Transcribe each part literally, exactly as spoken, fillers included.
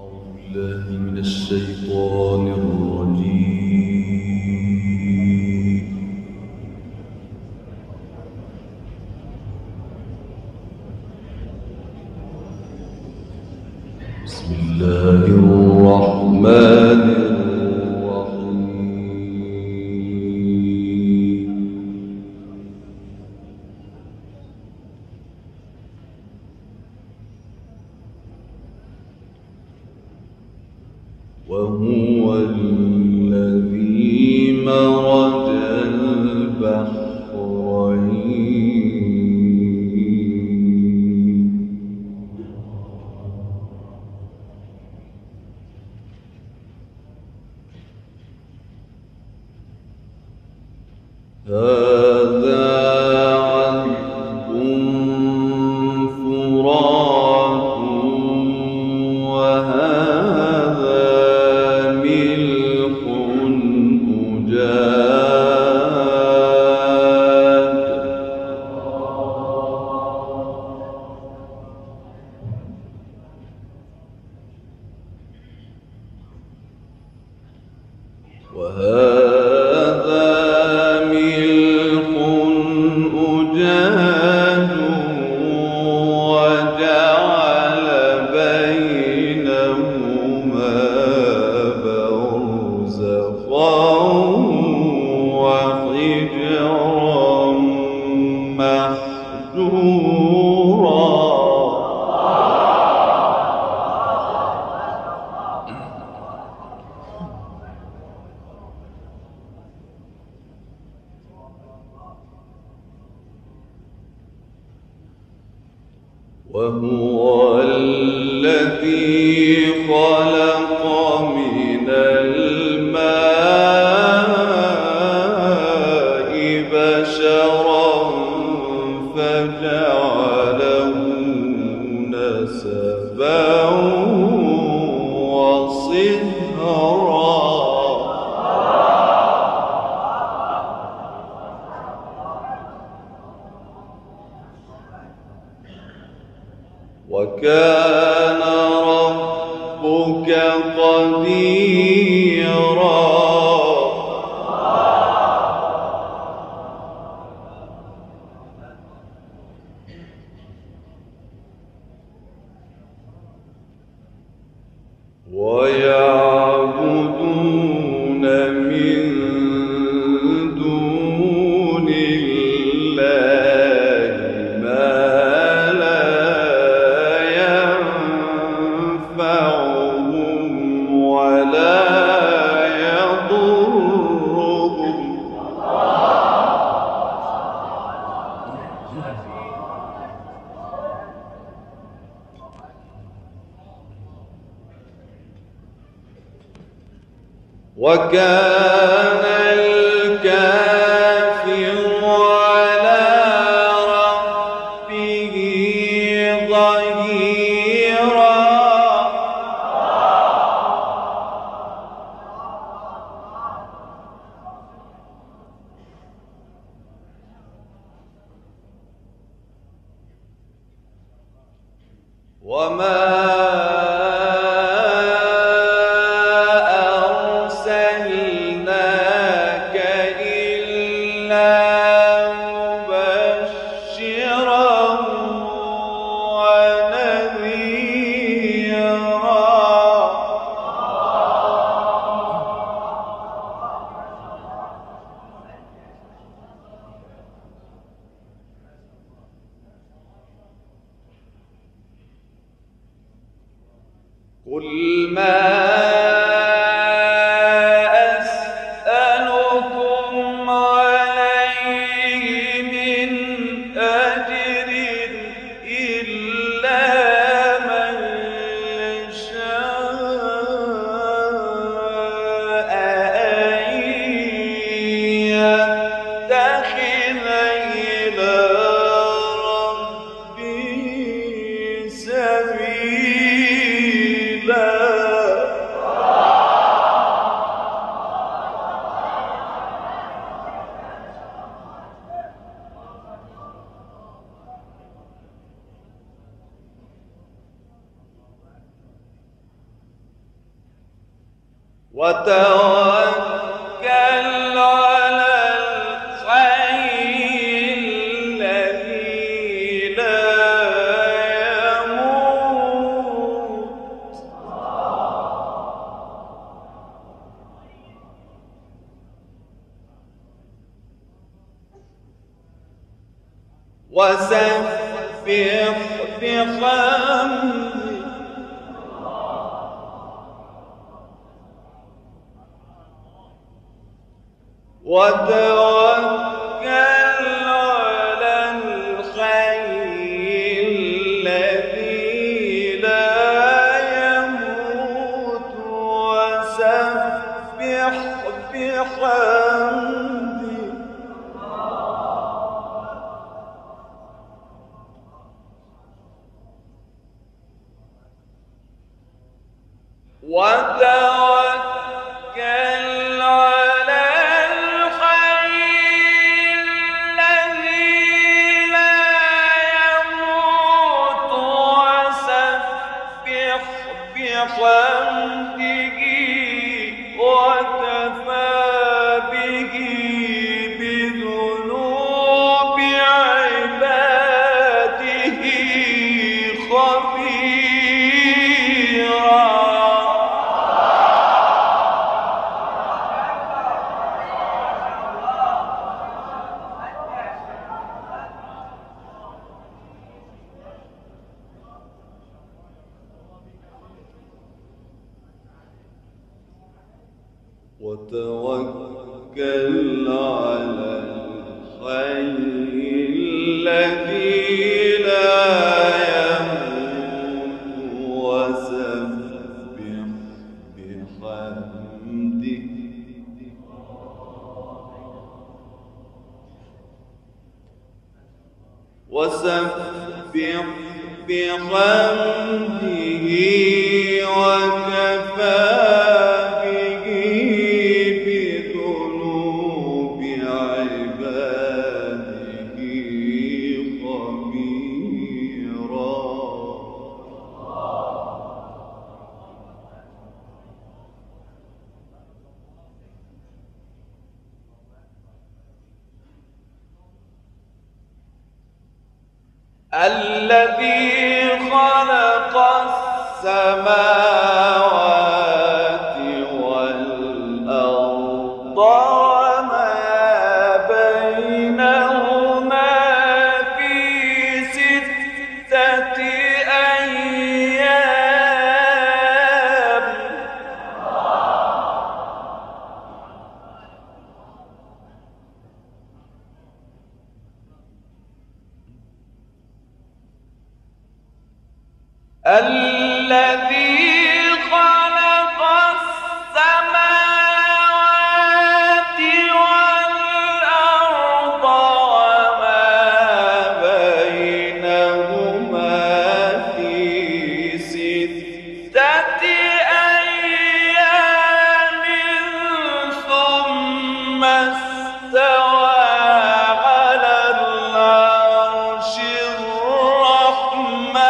بالله من الشيطان الرجيم. بسم الله الرحمن الرحيم. وهو الذي مرج البحرين هذا عذب فرات وهذا ملح أجاج وهذا ملح أجاج وجعل بينهما برزخا وحجرا محجورا. وهو الذي خلق من الماء بشرا فجعله نسبا وصهرا. وكان ربك قديرا. ويعبدون من دون الله ما ولا يضرهم. وكان الكافر على ربه ظهيرا. وما أرسلناك إلا مبشرا ونذيرا. قل ما أسألكم عليه من أجر إلا من شاء أن يتخذ إلى ربه سبيلا. وتوكل على الحي الذي لا يموت وسبح بحمده وتوكل على الحي الذي لا يموت وسبح بحمده وتوكل على بحمده وكفى به بذنوب عباده خبيرا وتوكل على الحي الذي لا يموت وسبح بحمده وسبح بحمده وكفى الذي خلق السماوات والأرض وما بينهما في ستة أيام الذي خلق السماوات والأرض وما بينهما في ستة أيام ثم استوى على العرش الرحمن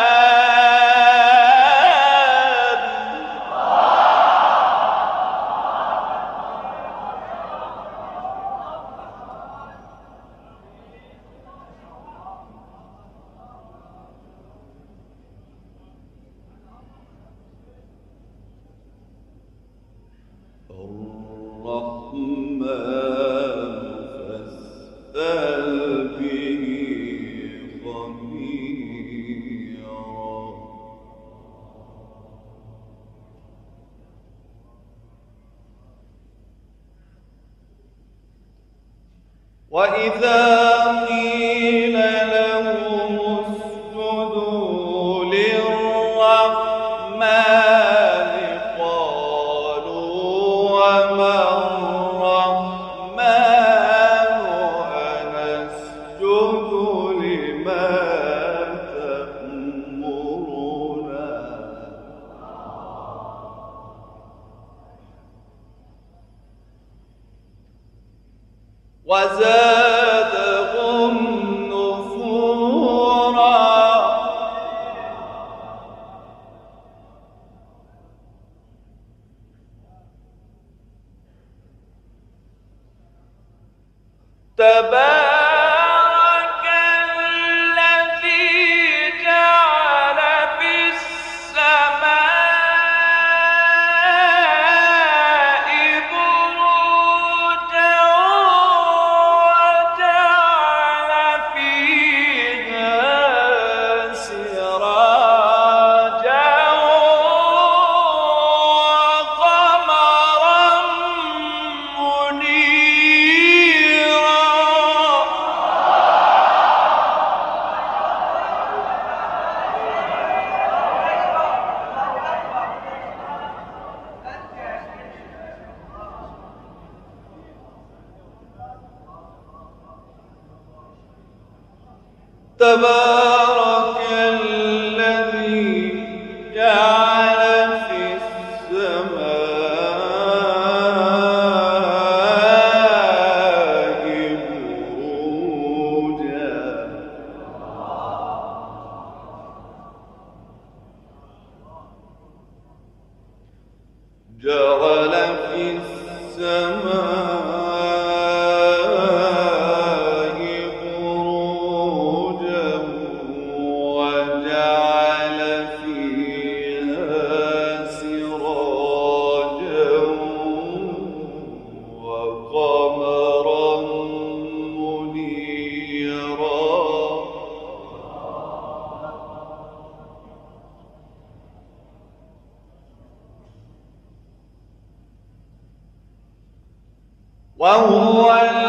الرحمن فاسأل به خبيرا وإذا قيل لهم اسجدوا للرحمن قالوا وما الرحمن أنسجد لما تأمرنا وزادهم نفورا تبارك الذي جعل في السماء بروجا وجعل فيها سراجا وقمرا منيرا. تبارك الذي جعل في السماء بروجا جعل في السماء بروجا وجعل فيها سراجا وقمرا منيرا. وهو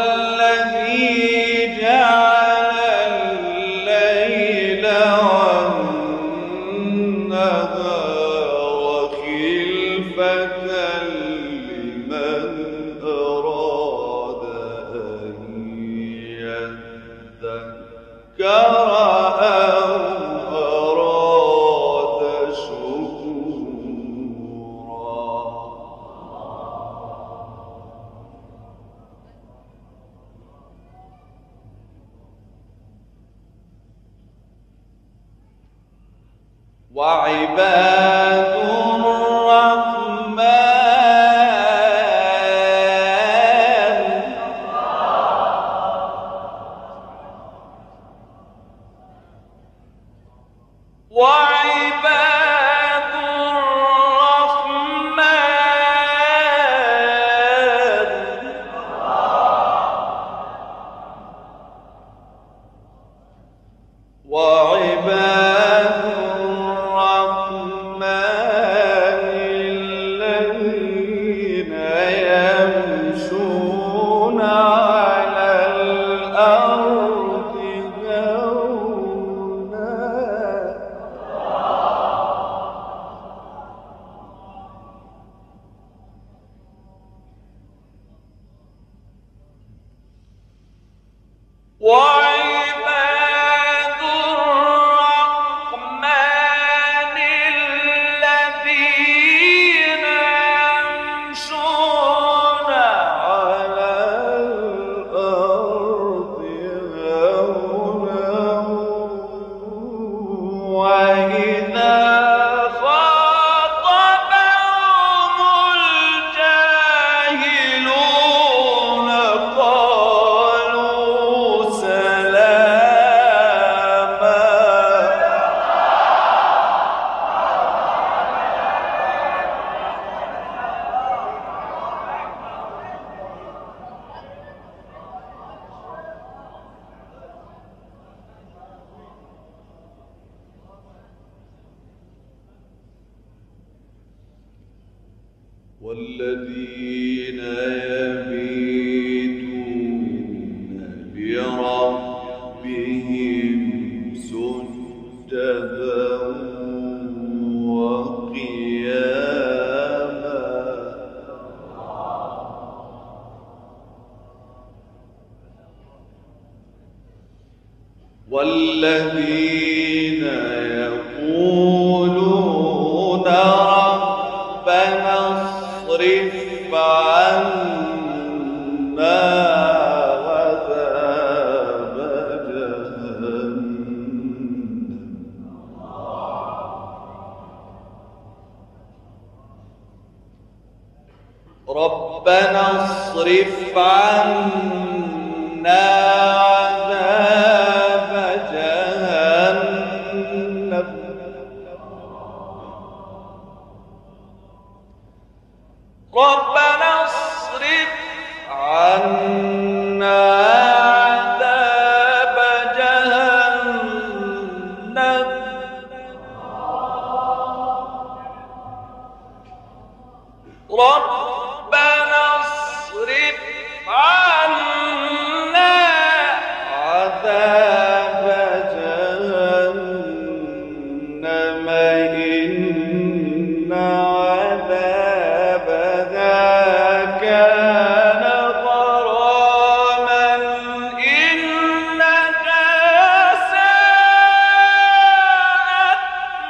الذي جعل الليل والنهار خلفة لمن أراد أن يذكر أو أراد شكورا. وعباد الرحمن وعباد الرحمن وعباد الرحمن الذين يمشون على الأرض هونا وعباد الرحمن الذين يمشون على الأرض هونا وإذا خاطبهم الجاهلون قالوا سلاما. والذين يبيتون لربهم سجدا وقياما. والذين يقولون ربنا اصرف عنا عذاب جهنم ربنا اصرف عنا عذاب جهنم ربنا اصرف عنا عذاب جهنم ربنا اصرف عنا عذاب جهنم إن عذابها كان غراما إنها ساءت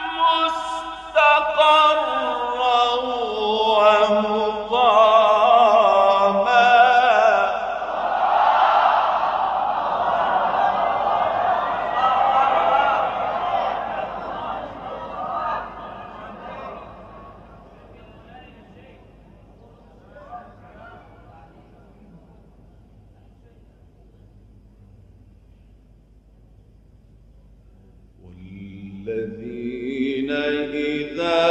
مستقرا ومقاما والذين إذا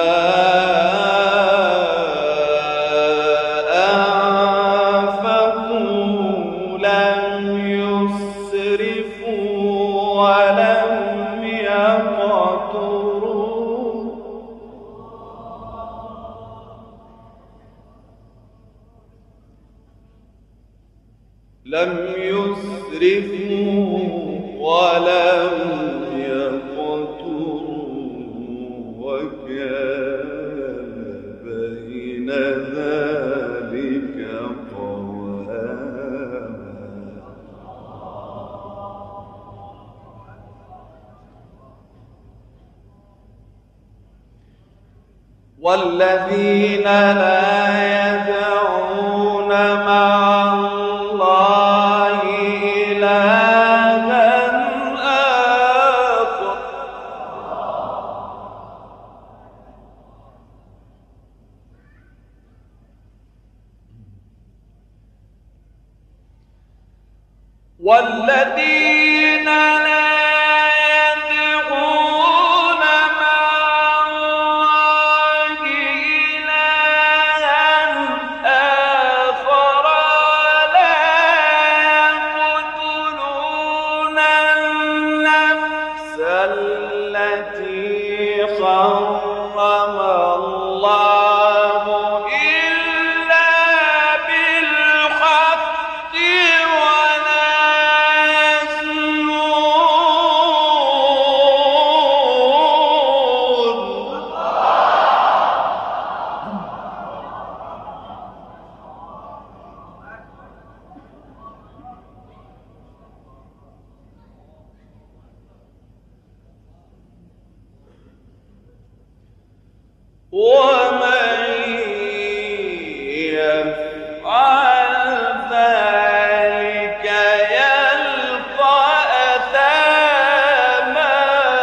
أنفقوا لم يسرفوا ولم يقتروا لم يسرفوا ولم يقتروا وكان بين ذلك قواما والذين لا يدعون مع الله إلها آخر والذين لا يدعون مع الله إلها آخر لا يقتلون النفس التي حرم الله إلا بالحق ولا ومن يفعل ذلك يلقى أثاما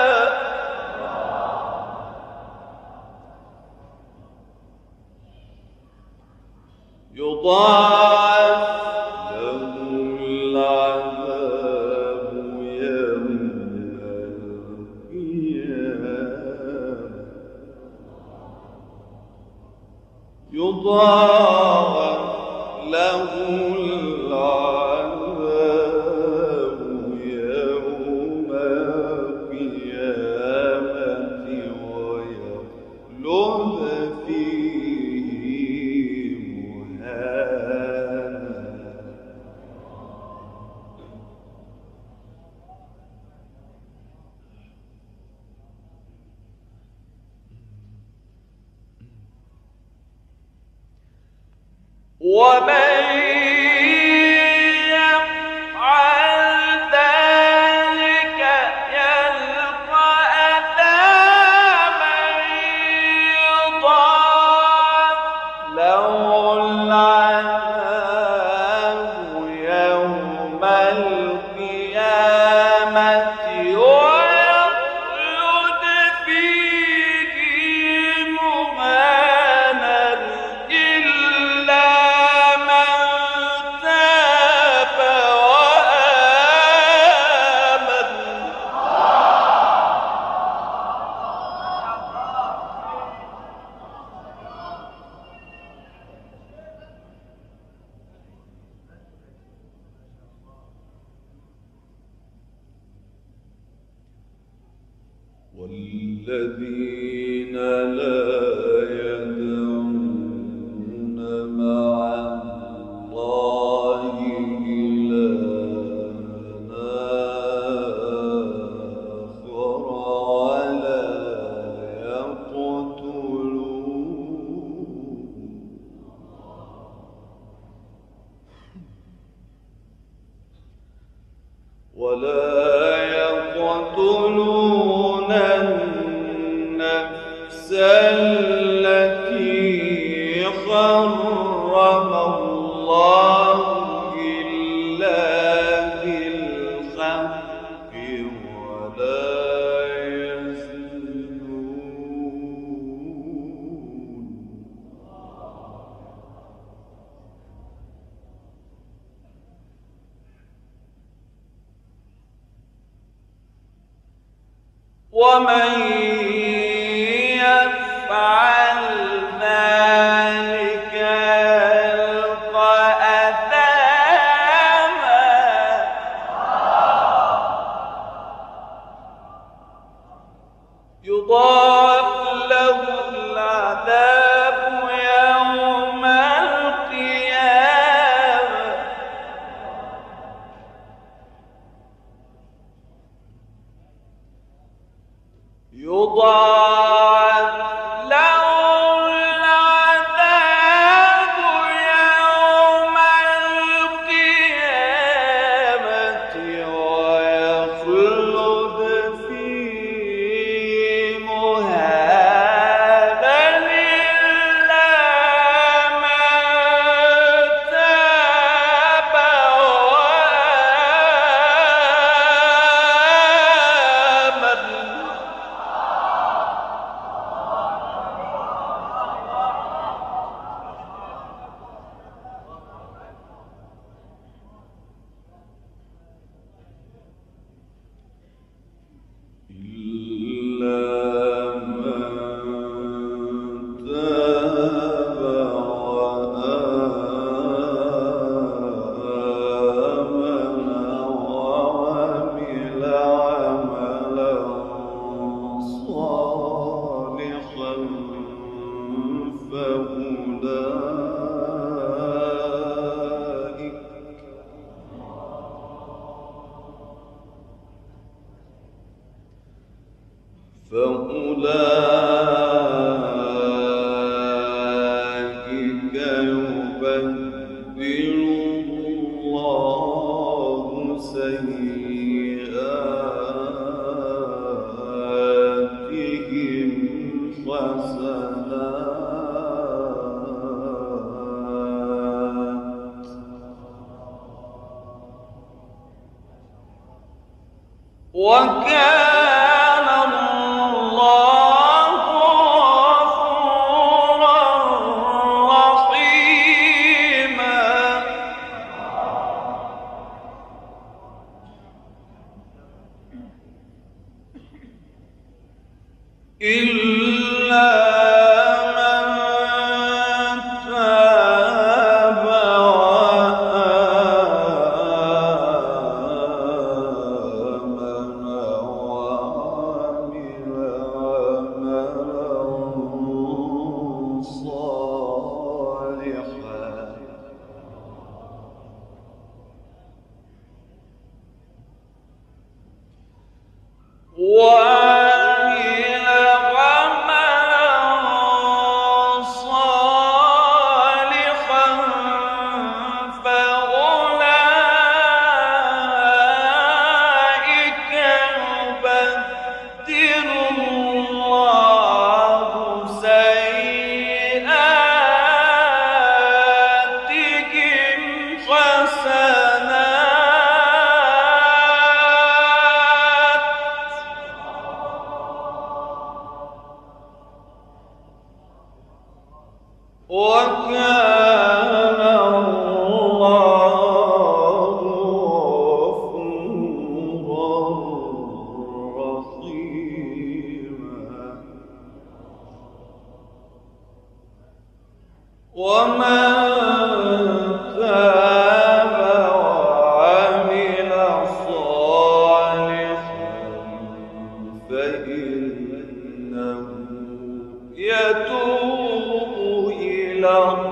يضاعف له العذاب يوم القيامة يضاعف له العذاب يوم القيامة ويخلد فيه مهانا ومن يفعل ذلك يلقى أثاما يضاعف له العذاب يوم القيامة ويخلد فيه مهانا إلا من والذين لا يدعون مع الله إلها آخر ولا يقتلون ولا يقتلون النفس التي حرم الله إلا بالحق ولا يزنون ومن يفعل ذلك يلقى أثاما يضاعف له العذاب يوم القيامة يضاعف له العذاب يوم القيامة ويخلد فيه مهانا إلا من تاب وآمن إلا من تاب وآمن وعمل عملا صالحا فأولئك فأولئك يبدل الله سيئاتهم حسنات وكان الله غفورا رحيما إلا من تاب وآمن وعمل عملا صالحا وعمل عملا صالحا فأولئك يبدل الله سيئاتهم حسنات وكان الله غفورا رحيما ومن تاب وعمل صالحا فإن يتوب إلى